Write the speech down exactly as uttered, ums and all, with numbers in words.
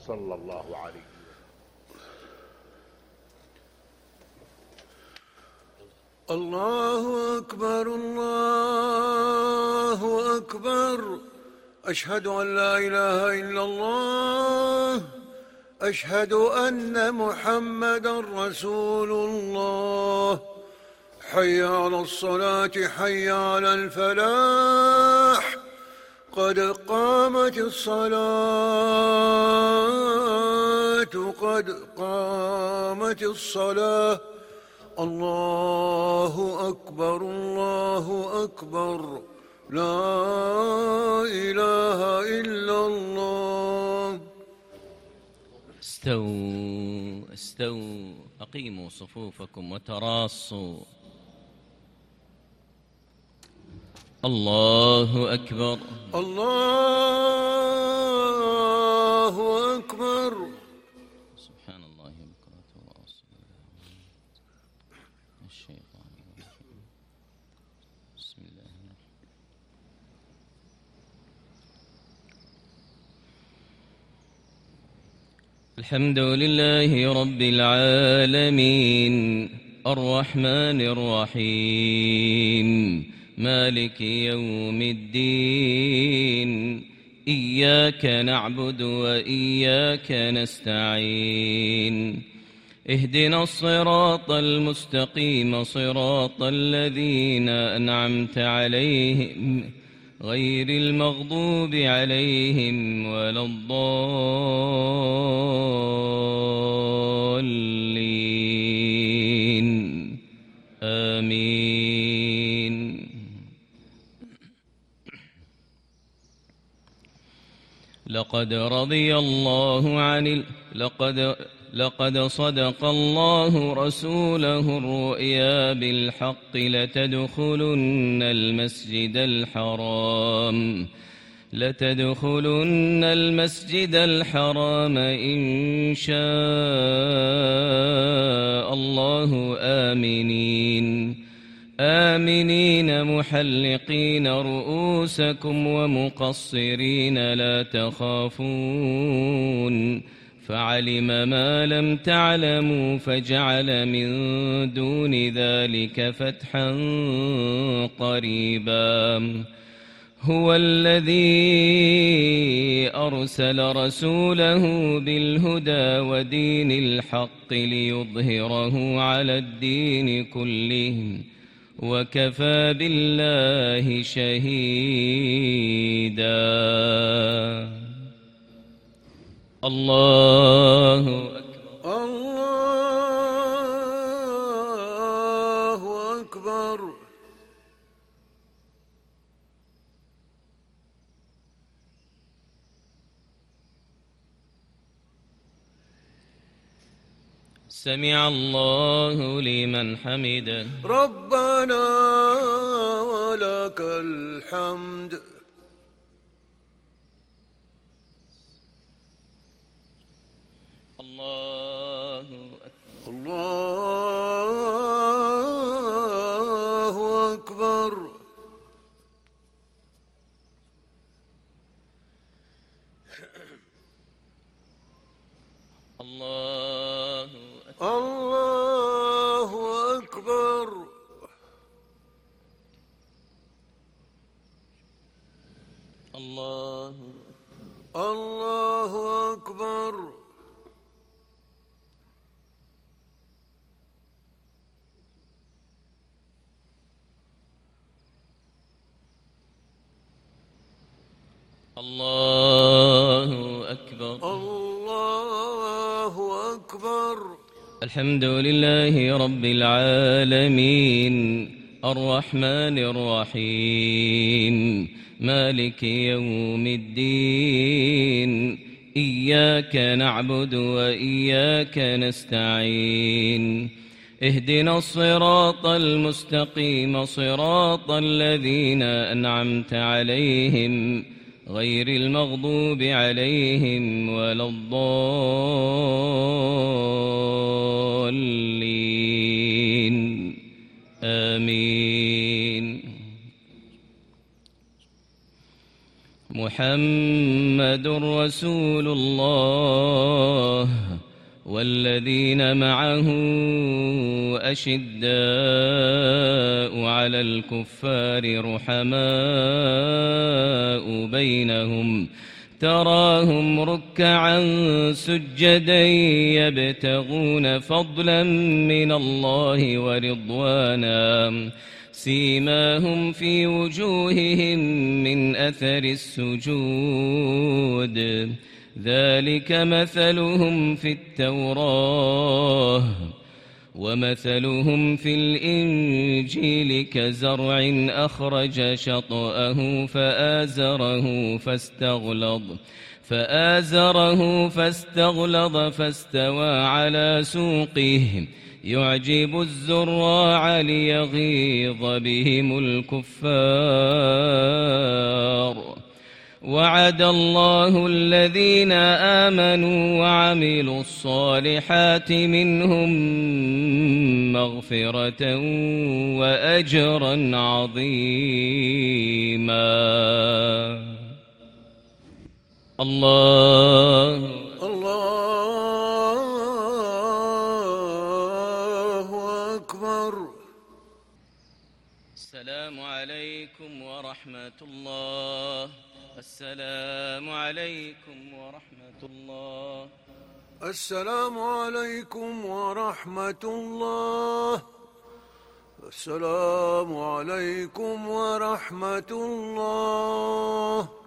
صلى الله عليه وسلم. الله أكبر الله أكبر، أشهد أن لا إله إلا الله، أشهد أن محمدا رسول الله. حي على الصلاة حي على الفلاح، قد قامت الصلاة قد قامت الصلاة. الله أكبر الله أكبر، لا إله إلا الله. استووا استووا أقيموا صفوفكم وتراصوا. الله أكبر الله أكبر. سبحان الله بكرة وأصيلا. الشيطان الرجيم. بسم الله الرحمن الرحيم. الحمد لله رب العالمين، الرحمن الرحيم، مالك يوم الدين. إياك نعبد وإياك نستعين. اهدنا الصراط المستقيم، صراط الذين أنعمت عليهم، غير المغضوب عليهم ولا الضالين. آمين. لقد رضي الله عن ال... لقد لقد صدق الله رسوله الرؤيا بالحق، لتدخلن المسجد الحرام لتدخلن المسجد الحرام إن شاء الله آمنين آمنين محلقين رؤوسكم ومقصرين لا تخافون، فعلم ما لم تعلموا فجعل من دون ذلك فتحا قريبا. هو الذي أرسل رسوله بالهدى ودين الحق ليظهره على الدين كله، وكفى بالله شهيدا. الله أكبر الله أكبر. سمع الله لمن حمده. ربنا ولك الحمد. الله أكبر الله أكبر. الله الله أكبر. الله الله أكبر. الله أكبر. الله أكبر. الحمد لله رب العالمين، الرحمن الرحيم، مالك يوم الدين. إياك نعبد وإياك نستعين. اهدنا الصراط المستقيم، صراط الذين أنعمت عليهم، غير المغضوب عليهم ولا الضالين. آمين. محمد رسول الله والذين معه أشداء على الكفار رحماء بينهم تراهم ركعا سجدا يبتغون فضلا من الله ورضوانا سيماهم في وجوههم من أثر السجود ذلك مثلهم في التوراة ومثلهم في الإنجيل كزرع أخرج شطأه فآزره فاستغلظ فآزره فاستغلظ فاستوى على سوقه يعجب الزراع ليغيظ بهم الكفار وعد الله الذين آمنوا وعملوا الصالحات منهم مغفرة وأجرا عظيما. الله الله أكبر. السلام عليكم ورحمة الله. السلام عليكم ورحمة الله. السلام عليكم ورحمة الله. السلام عليكم ورحمة الله.